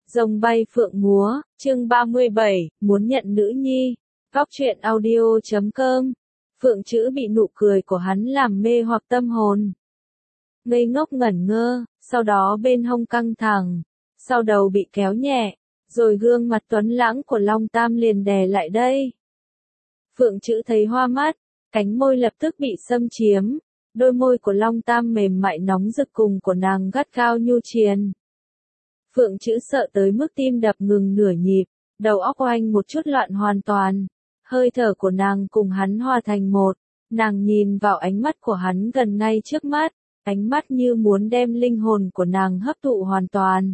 Rồng bay phượng múa, chương 37, muốn nhận nữ nhi. Góc truyện audio.com. Phượng Chữ bị nụ cười của hắn làm mê hoặc tâm hồn. Ngây ngốc ngẩn ngơ, sau đó bên hông căng thẳng, sau đầu bị kéo nhẹ, rồi gương mặt tuấn lãng của Long Tam liền đè lại đây. Phượng Chữ thấy hoa mắt, cánh môi lập tức bị xâm chiếm, đôi môi của Long Tam mềm mại nóng rực cùng của nàng gắt gao nhu triền. Phượng Chữ sợ tới mức tim đập ngừng nửa nhịp, đầu óc oanh một chút loạn hoàn toàn. Hơi thở của nàng cùng hắn hòa thành một, nàng nhìn vào ánh mắt của hắn gần ngay trước mắt, ánh mắt như muốn đem linh hồn của nàng hấp thụ hoàn toàn.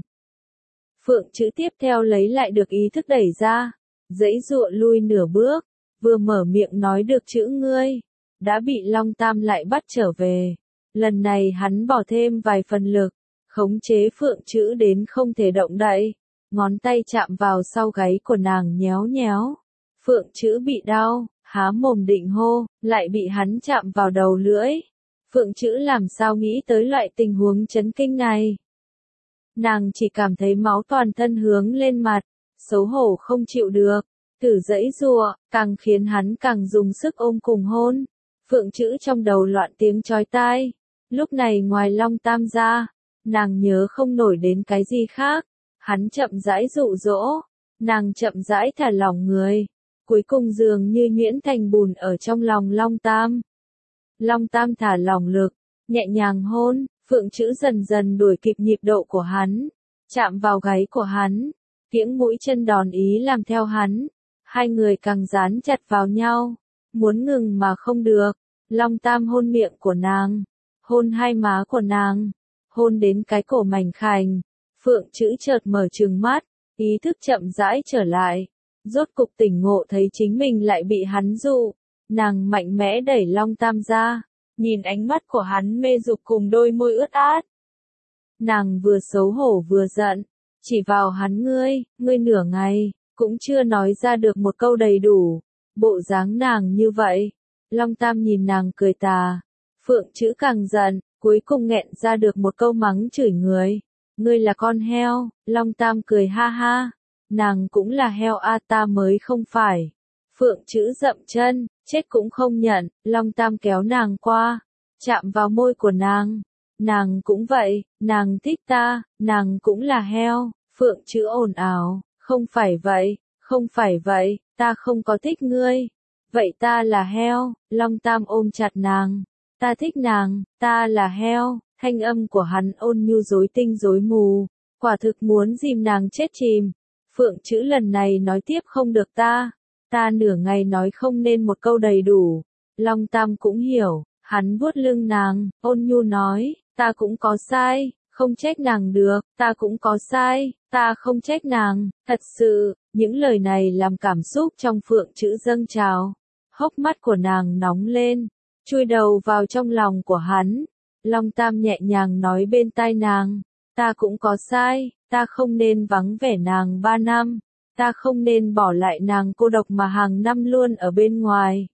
Phượng Chữ tiếp theo lấy lại được ý thức đẩy ra, giãy giụa lui nửa bước, vừa mở miệng nói được chữ ngươi, đã bị Long Tam lại bắt trở về. Lần này hắn bỏ thêm vài phần lực, khống chế Phượng Chữ đến không thể động đậy, ngón tay chạm vào sau gáy của nàng nhéo nhéo. Phượng Chữ bị đau, há mồm định hô, lại bị hắn chạm vào đầu lưỡi. Phượng Chữ làm sao nghĩ tới loại tình huống chấn kinh này. Nàng chỉ cảm thấy máu toàn thân hướng lên mặt, xấu hổ không chịu được, thử giãy giụa, càng khiến hắn càng dùng sức ôm cùng hôn. Phượng Chữ trong đầu loạn tiếng chói tai. Lúc này ngoài Long Tam ra, nàng nhớ không nổi đến cái gì khác. Hắn chậm rãi dụ dỗ, nàng chậm rãi thả lỏng người, cuối cùng dường như nhuyễn thành bùn ở trong lòng Long Tam. Long Tam thả lỏng lực, nhẹ nhàng hôn, Phượng Chữ dần dần đuổi kịp nhịp độ của hắn, chạm vào gáy của hắn, kiễng mũi chân đòn ý làm theo hắn, hai người càng dán chặt vào nhau, muốn ngừng mà không được. Long Tam hôn miệng của nàng, hôn hai má của nàng, hôn đến cái cổ mảnh khảnh. Phượng Chữ chợt mở trừng mắt, ý thức chậm rãi trở lại, rốt cục tỉnh ngộ thấy chính mình lại bị hắn dụ. Nàng mạnh mẽ đẩy Long Tam ra, nhìn ánh mắt của hắn mê dục cùng đôi môi ướt át. Nàng vừa xấu hổ vừa giận, chỉ vào hắn ngươi nửa ngày, cũng chưa nói ra được một câu đầy đủ, bộ dáng nàng như vậy. Long Tam nhìn nàng cười tà, Phượng Chữ càng giận, cuối cùng nghẹn ra được một câu mắng chửi người. Ngươi là con heo. Long Tam cười ha ha, nàng cũng là heo a, ta mới không phải. Phượng Chữ dậm chân, chết cũng không nhận. Long Tam kéo nàng qua, chạm vào môi của nàng cũng vậy, nàng thích ta, nàng cũng là heo. Phượng Chữ ồn ào, không phải vậy, ta không có thích ngươi. Vậy ta là heo. Long Tam ôm chặt nàng, ta thích nàng, ta là heo. Thanh âm của hắn ôn nhu rối tinh rối mù, quả thực muốn dìm nàng chết chìm. Phượng Chữ lần này nói tiếp không được ta nửa ngày nói không nên một câu đầy đủ. Long Tam cũng hiểu, hắn vuốt lưng nàng, ôn nhu nói, ta cũng có sai, không trách nàng được, ta cũng có sai, ta không trách nàng. Thật sự, những lời này làm cảm xúc trong Phượng Chữ dâng trào, hốc mắt của nàng nóng lên, chui đầu vào trong lòng của hắn. Long Tam nhẹ nhàng nói bên tai nàng, ta cũng có sai, ta không nên vắng vẻ nàng 3 năm, ta không nên bỏ lại nàng cô độc mà hàng năm luôn ở bên ngoài.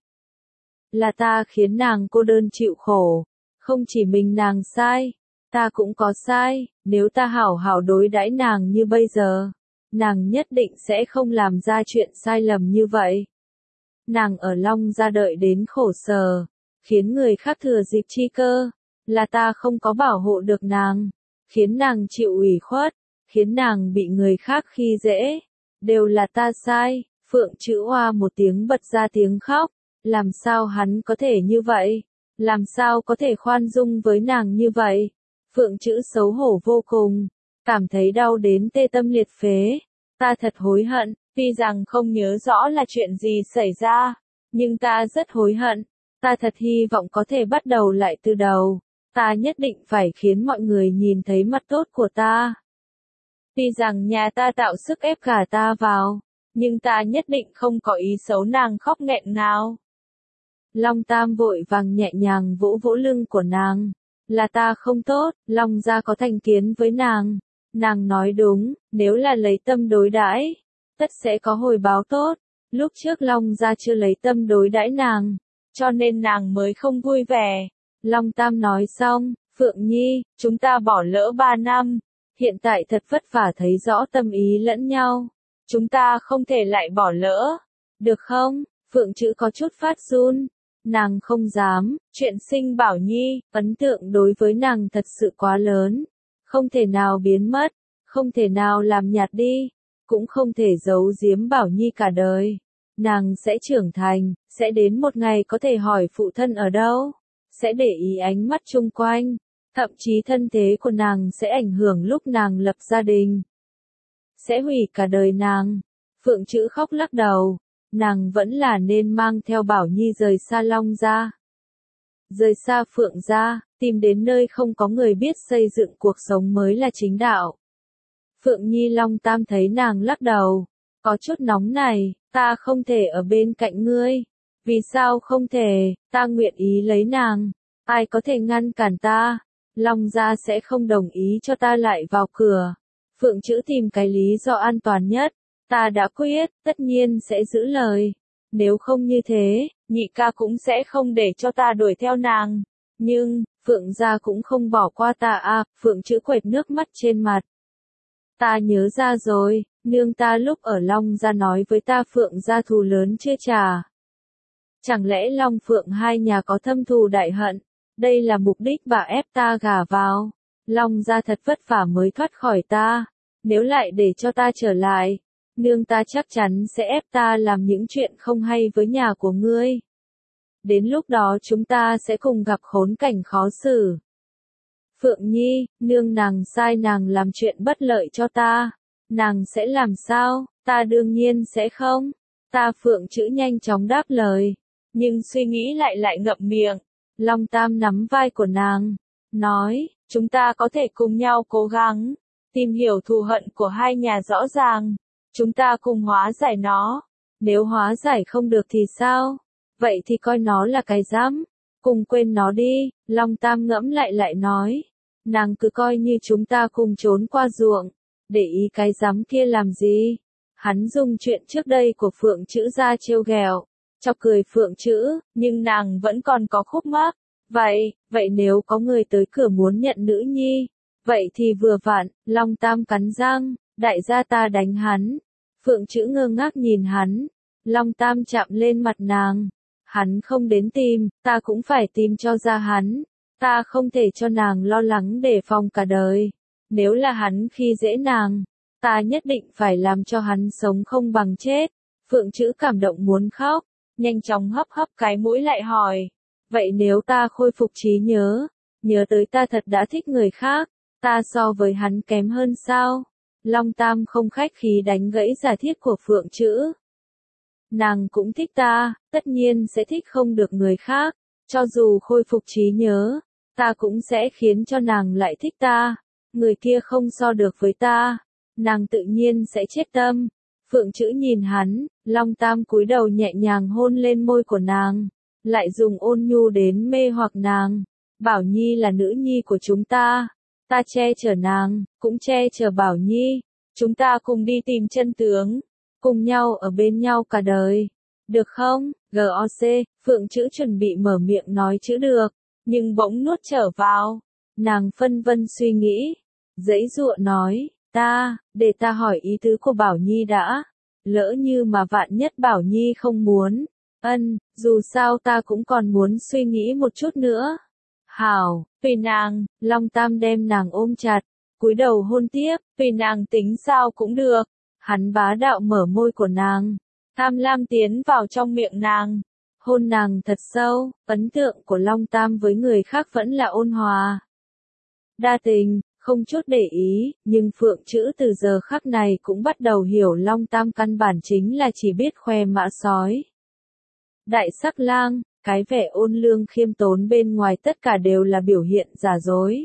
Là ta khiến nàng cô đơn chịu khổ, không chỉ mình nàng sai, ta cũng có sai. Nếu ta hảo hảo đối đãi nàng như bây giờ, nàng nhất định sẽ không làm ra chuyện sai lầm như vậy. Nàng ở Long gia đợi đến khổ sở, khiến người khác thừa dịp chi cơ. Là ta không có bảo hộ được nàng, khiến nàng chịu ủy khuất, khiến nàng bị người khác khi dễ. Đều là ta sai. Phượng Chữ oa một tiếng bật ra tiếng khóc. Làm sao hắn có thể như vậy? Làm sao có thể khoan dung với nàng như vậy? Phượng Chữ xấu hổ vô cùng, cảm thấy đau đến tê tâm liệt phế. Ta thật hối hận, tuy rằng không nhớ rõ là chuyện gì xảy ra, nhưng ta rất hối hận. Ta thật hy vọng có thể bắt đầu lại từ đầu. Ta nhất định phải khiến mọi người nhìn thấy mặt tốt của ta. Tuy rằng nhà ta tạo sức ép cả ta vào, nhưng ta nhất định không có ý xấu. Nàng khóc nghẹn ngào. Long Tam vội vàng nhẹ nhàng vỗ vỗ lưng của nàng. Là ta không tốt, Long gia có thành kiến với nàng. Nàng nói đúng, nếu là lấy tâm đối đãi, tất sẽ có hồi báo tốt. Lúc trước Long gia chưa lấy tâm đối đãi nàng, cho nên nàng mới không vui vẻ. Long Tam nói xong, Phượng Nhi, chúng ta bỏ lỡ 3 năm, hiện tại thật vất vả thấy rõ tâm ý lẫn nhau. Chúng ta không thể lại bỏ lỡ. Được không? Phượng Trữ có chút phát run. Nàng không dám, chuyện sinh Bảo Nhi, ấn tượng đối với nàng thật sự quá lớn. Không thể nào biến mất, không thể nào làm nhạt đi, cũng không thể giấu giếm Bảo Nhi cả đời. Nàng sẽ trưởng thành, sẽ đến một ngày có thể hỏi phụ thân ở đâu, sẽ để ý ánh mắt chung quanh, thậm chí thân thế của nàng sẽ ảnh hưởng lúc nàng lập gia đình. Sẽ hủy cả đời nàng. Phượng Trữ khóc lắc đầu, nàng vẫn là nên mang theo Bảo Nhi rời xa Long gia. Rời xa Phượng gia, tìm đến nơi không có người biết xây dựng cuộc sống mới là chính đạo. Phượng Nhi Long Tam thấy nàng lắc đầu, có chút nóng này, ta không thể ở bên cạnh ngươi. Vì sao không thể, ta nguyện ý lấy nàng, ai có thể ngăn cản ta, Long gia sẽ không đồng ý cho ta lại vào cửa. Phượng Trữ tìm cái lý do an toàn nhất, ta đã quyết, tất nhiên sẽ giữ lời. Nếu không như thế, nhị ca cũng sẽ không để cho ta đuổi theo nàng. Nhưng, Phượng gia cũng không bỏ qua ta à, Phượng Trữ quệt nước mắt trên mặt. Ta nhớ ra rồi, nương ta lúc ở Long gia nói với ta Phượng gia thù lớn chưa trả. Chẳng lẽ Long Phượng hai nhà có thâm thù đại hận? Đây là mục đích bà ép ta gả vào. Long gia thật vất vả mới thoát khỏi ta. Nếu lại để cho ta trở lại, nương ta chắc chắn sẽ ép ta làm những chuyện không hay với nhà của ngươi. Đến lúc đó chúng ta sẽ cùng gặp khốn cảnh khó xử. Phượng Nhi, nương nàng sai nàng làm chuyện bất lợi cho ta. Nàng sẽ làm sao? Ta đương nhiên sẽ không. Ta Phượng Trữ nhanh chóng đáp lời. Nhưng suy nghĩ lại ngậm miệng. Long Tam nắm vai của nàng. Nói, chúng ta có thể cùng nhau cố gắng. Tìm hiểu thù hận của hai nhà rõ ràng. Chúng ta cùng hóa giải nó. Nếu hóa giải không được thì sao? Vậy thì coi nó là cái rắm. Cùng quên nó đi. Long Tam ngẫm lại nói. Nàng cứ coi như chúng ta cùng trốn qua ruộng. Để ý cái rắm kia làm gì? Hắn dùng chuyện trước đây của Phượng Trữ ra trêu ghẹo, chọc cười Phượng Trữ, nhưng nàng vẫn còn có khúc mắc. Vậy nếu có người tới cửa muốn nhận nữ nhi, vậy thì vừa vặn. Long Tam cắn răng, đại gia ta đánh hắn. Phượng Trữ ngơ ngác nhìn hắn. Long Tam chạm lên mặt nàng. Hắn không đến tìm, ta cũng phải tìm cho ra hắn. Ta không thể cho nàng lo lắng đề phòng cả đời. Nếu là hắn khi dễ nàng, ta nhất định phải làm cho hắn sống không bằng chết. Phượng Trữ cảm động muốn khóc, nhanh chóng hấp cái mũi lại hỏi. Vậy nếu ta khôi phục trí nhớ tới ta thật đã thích người khác, ta so với hắn kém hơn sao? Long Tam không khách khí đánh gãy giải thích của Phượng Trữ. Nàng cũng thích ta, tất nhiên sẽ thích không được người khác. Cho dù khôi phục trí nhớ, ta cũng sẽ khiến cho nàng lại thích ta. Người kia không so được với ta, nàng tự nhiên sẽ chết tâm. Phượng Trữ nhìn hắn, Long Tam cúi đầu nhẹ nhàng hôn lên môi của nàng, lại dùng ôn nhu đến mê hoặc nàng. Bảo Nhi là nữ nhi của chúng ta che chở nàng, cũng che chở Bảo Nhi. Chúng ta cùng đi tìm chân tướng, cùng nhau ở bên nhau cả đời. Được không? GOC, Phượng Trữ chuẩn bị mở miệng nói chữ được, nhưng bỗng nuốt trở vào. Nàng phân vân suy nghĩ, giãy giụa nói, để ta hỏi ý tứ của Bảo Nhi đã. Lỡ như mà vạn nhất Bảo Nhi không muốn, dù sao ta cũng còn muốn suy nghĩ một chút nữa. Hảo, tùy nàng. Long Tam đem nàng ôm chặt, cúi đầu hôn tiếp, tùy nàng tính sao cũng được. Hắn bá đạo mở môi của nàng, tham lam tiến vào trong miệng nàng, hôn nàng thật sâu. Ấn tượng của Long Tam với người khác vẫn là ôn hòa, đa tình, không chút để ý, nhưng Phượng Trữ từ giờ khắc này cũng bắt đầu hiểu Long Tam căn bản chính là chỉ biết khoe mã sói. Đại sắc lang, cái vẻ ôn lương khiêm tốn bên ngoài tất cả đều là biểu hiện giả dối.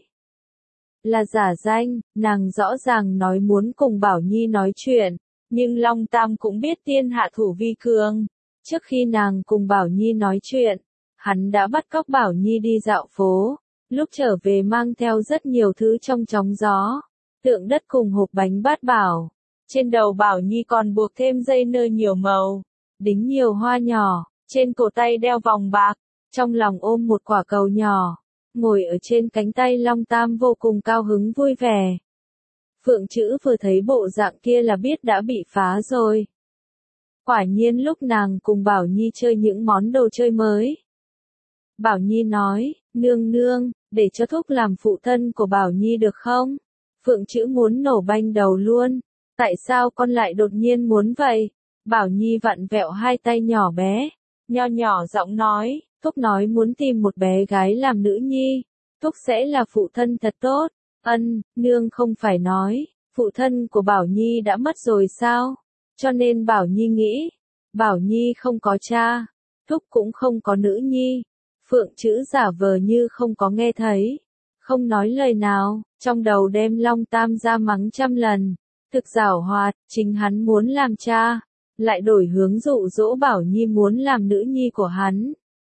Là giả danh, nàng rõ ràng nói muốn cùng Bảo Nhi nói chuyện, nhưng Long Tam cũng biết thiên hạ thủ vi cường. Trước khi nàng cùng Bảo Nhi nói chuyện, hắn đã bắt cóc Bảo Nhi đi dạo phố, lúc trở về mang theo rất nhiều thứ trong chóng gió, tượng đất cùng hộp bánh bát bảo. Trên đầu Bảo Nhi còn buộc thêm dây nơ nhiều màu, đính nhiều hoa nhỏ, trên cổ tay đeo vòng bạc, trong lòng ôm một quả cầu nhỏ, ngồi ở trên cánh tay Long Tam vô cùng cao hứng vui vẻ. Phượng Chữ vừa thấy bộ dạng kia là biết đã bị phá rồi. Quả nhiên lúc nàng cùng Bảo Nhi chơi những món đồ chơi mới. Bảo Nhi nói, nương nương, để cho thúc làm phụ thân của Bảo Nhi được không? Phượng Chữ muốn nổ banh đầu luôn. Tại sao con lại đột nhiên muốn vậy? Bảo Nhi vặn vẹo hai tay nhỏ bé, nho nhỏ giọng nói, thúc nói muốn tìm một bé gái làm nữ nhi. Thúc sẽ là phụ thân thật tốt. Nương không phải nói, phụ thân của Bảo Nhi đã mất rồi sao? Cho nên Bảo Nhi nghĩ, Bảo Nhi không có cha, thúc cũng không có nữ nhi. Phượng Chữ giả vờ như không có nghe thấy, không nói lời nào, trong đầu đem Long Tam ra mắng trăm lần. Thực giảo hoạt, chính hắn muốn làm cha, lại đổi hướng dụ dỗ Bảo Nhi muốn làm nữ nhi của hắn.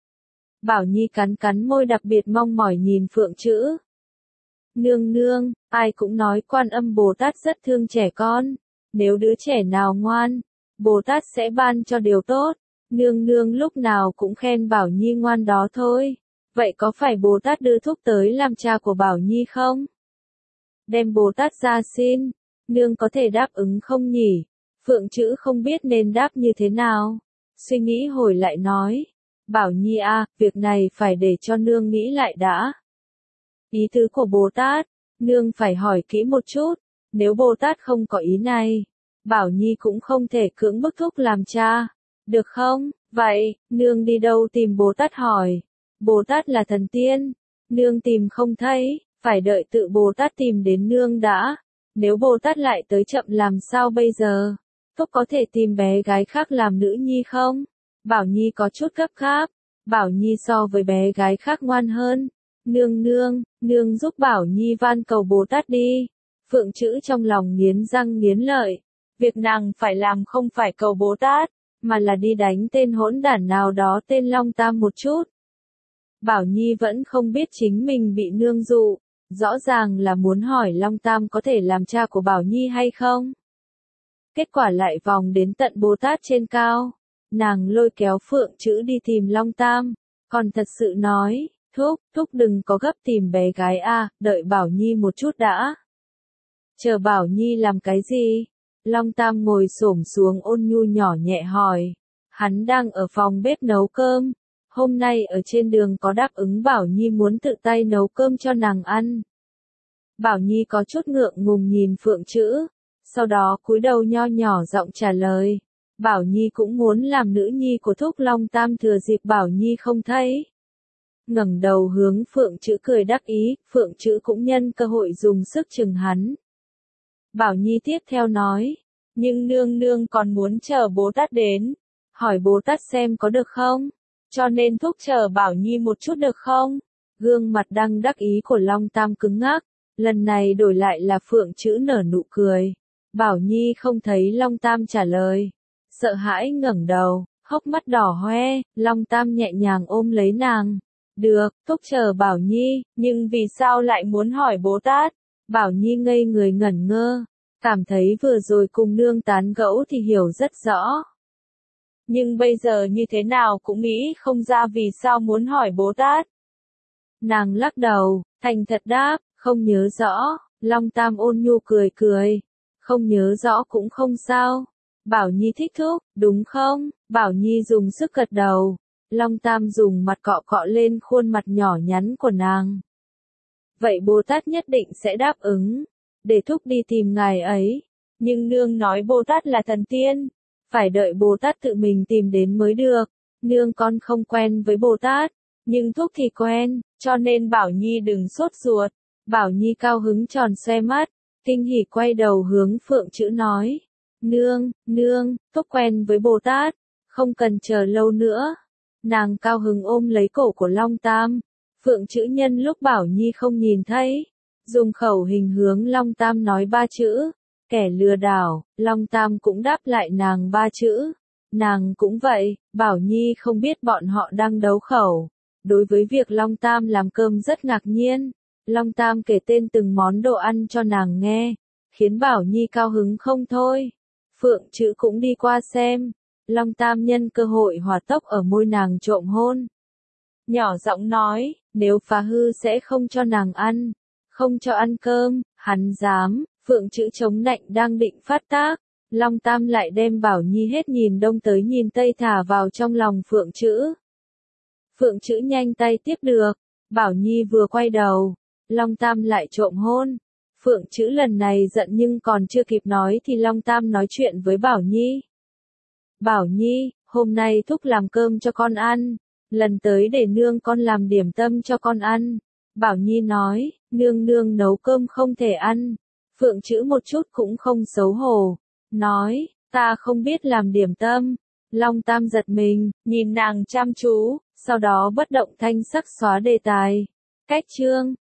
Bảo Nhi cắn cắn môi đặc biệt mong mỏi nhìn Phượng Chữ. Nương nương, ai cũng nói Quan Âm Bồ Tát rất thương trẻ con. Nếu đứa trẻ nào ngoan, Bồ Tát sẽ ban cho điều tốt. Nương nương lúc nào cũng khen Bảo Nhi ngoan đó thôi. Vậy có phải Bồ Tát đưa thúc tới làm cha của Bảo Nhi không? Đem Bồ Tát ra xin. Nương có thể đáp ứng không nhỉ? Phượng Chữ không biết nên đáp như thế nào. Suy nghĩ hồi lại nói. Bảo Nhi à, việc này phải để cho nương nghĩ lại đã. Ý tứ của Bồ Tát, nương phải hỏi kỹ một chút. Nếu Bồ Tát không có ý này, Bảo Nhi cũng không thể cưỡng bức thúc làm cha. Được không? Vậy, nương đi đâu tìm Bồ Tát hỏi? Bồ Tát là thần tiên. Nương tìm không thấy, phải đợi tự Bồ Tát tìm đến nương đã. Nếu Bồ Tát lại tới chậm làm sao bây giờ? Thúc có thể tìm bé gái khác làm nữ nhi không? Bảo Nhi có chút gấp gáp. Bảo Nhi so với bé gái khác ngoan hơn. Nương giúp Bảo Nhi van cầu Bồ Tát đi. Phượng Chữ trong lòng nghiến răng nghiến lợi. Việc nàng phải làm không phải cầu Bồ Tát, mà là đi đánh tên hỗn đản nào đó tên Long Tam một chút. Bảo Nhi vẫn không biết chính mình bị nương dụ. Rõ ràng là muốn hỏi Long Tam có thể làm cha của Bảo Nhi hay không. Kết quả lại vòng đến tận Bồ Tát trên cao. Nàng lôi kéo Phượng Chữ đi tìm Long Tam. Còn thật sự nói, thúc đừng có gấp tìm bé gái a, đợi Bảo Nhi một chút đã. Chờ Bảo Nhi làm cái gì? Long Tam ngồi xổm xuống ôn nhu nhỏ nhẹ hỏi. Hắn đang ở phòng bếp nấu cơm. Hôm nay ở trên đường có đáp ứng Bảo Nhi muốn tự tay nấu cơm cho nàng ăn. Bảo Nhi có chút ngượng ngùng nhìn Phượng Chữ. Sau đó cúi đầu nho nhỏ giọng trả lời. Bảo Nhi cũng muốn làm nữ nhi của thúc. Long Tam thừa dịp Bảo Nhi không thấy, ngẩng đầu hướng Phượng Chữ cười đắc ý. Phượng Chữ cũng nhân cơ hội dùng sức chừng hắn. Bảo Nhi tiếp theo nói. Nhưng nương còn muốn chờ Bồ Tát đến. Hỏi Bồ Tát xem có được không? Cho nên thúc chờ Bảo Nhi một chút được không? Gương mặt đang đắc ý của Long Tam cứng ngắc. Lần này đổi lại là Phượng Chữ nở nụ cười. Bảo Nhi không thấy Long Tam trả lời. Sợ hãi ngẩng đầu, hốc mắt đỏ hoe. Long Tam nhẹ nhàng ôm lấy nàng. Được, thúc chờ Bảo Nhi, nhưng vì sao lại muốn hỏi Bồ Tát? Bảo Nhi ngây người ngẩn ngơ. Cảm thấy vừa rồi cùng nương tán gẫu thì hiểu rất rõ. Nhưng bây giờ như thế nào cũng nghĩ không ra vì sao muốn hỏi Bồ Tát. Nàng lắc đầu, thành thật đáp, không nhớ rõ. Long Tam ôn nhu cười cười. Không nhớ rõ cũng không sao. Bảo Nhi thích thúc, đúng không? Bảo Nhi dùng sức gật đầu. Long Tam dùng mặt cọ cọ lên khuôn mặt nhỏ nhắn của nàng. Vậy Bồ Tát nhất định sẽ đáp ứng. Để thúc đi tìm ngài ấy. Nhưng nương nói Bồ Tát là thần tiên. Phải đợi Bồ Tát tự mình tìm đến mới được. Nương con không quen với Bồ Tát. Nhưng thúc thì quen. Cho nên Bảo Nhi đừng sốt ruột. Bảo Nhi cao hứng tròn xoe mắt. Kinh hỉ quay đầu hướng Phượng Chữ nói. Nương, thúc quen với Bồ Tát. Không cần chờ lâu nữa. Nàng cao hứng ôm lấy cổ của Long Tam. Phượng Chữ nhân lúc Bảo Nhi không nhìn thấy. Dùng khẩu hình hướng Long Tam nói 3 chữ. Kẻ lừa đảo. Long Tam cũng đáp lại nàng 3 chữ. Nàng cũng vậy. Bảo Nhi không biết bọn họ đang đấu khẩu. Đối với việc Long Tam làm cơm rất ngạc nhiên. Long Tam kể tên từng món đồ ăn cho nàng nghe. Khiến Bảo Nhi cao hứng không thôi. Phượng Chữ cũng đi qua xem. Long Tam nhân cơ hội hòa tốc ở môi nàng trộm hôn. Nhỏ giọng nói, nếu phá hư sẽ không cho nàng ăn. Không cho ăn cơm, hắn dám. Phượng Chữ chống nạnh đang định phát tác, Long Tam lại đem Bảo Nhi hết nhìn đông tới nhìn tây thả vào trong lòng Phượng Chữ. Phượng Chữ nhanh tay tiếp được, Bảo Nhi vừa quay đầu, Long Tam lại trộm hôn. Phượng Chữ lần này giận nhưng còn chưa kịp nói thì Long Tam nói chuyện với Bảo Nhi. Bảo Nhi, hôm nay thúc làm cơm cho con ăn, lần tới để nương con làm điểm tâm cho con ăn. Bảo Nhi nói, nương nương nấu cơm không thể ăn. Phượng Chữ một chút cũng không xấu hổ, nói, ta không biết làm điểm tâm. Long Tam giật mình, nhìn nàng chăm chú, sau đó bất động thanh sắc xóa đề tài. Cách chương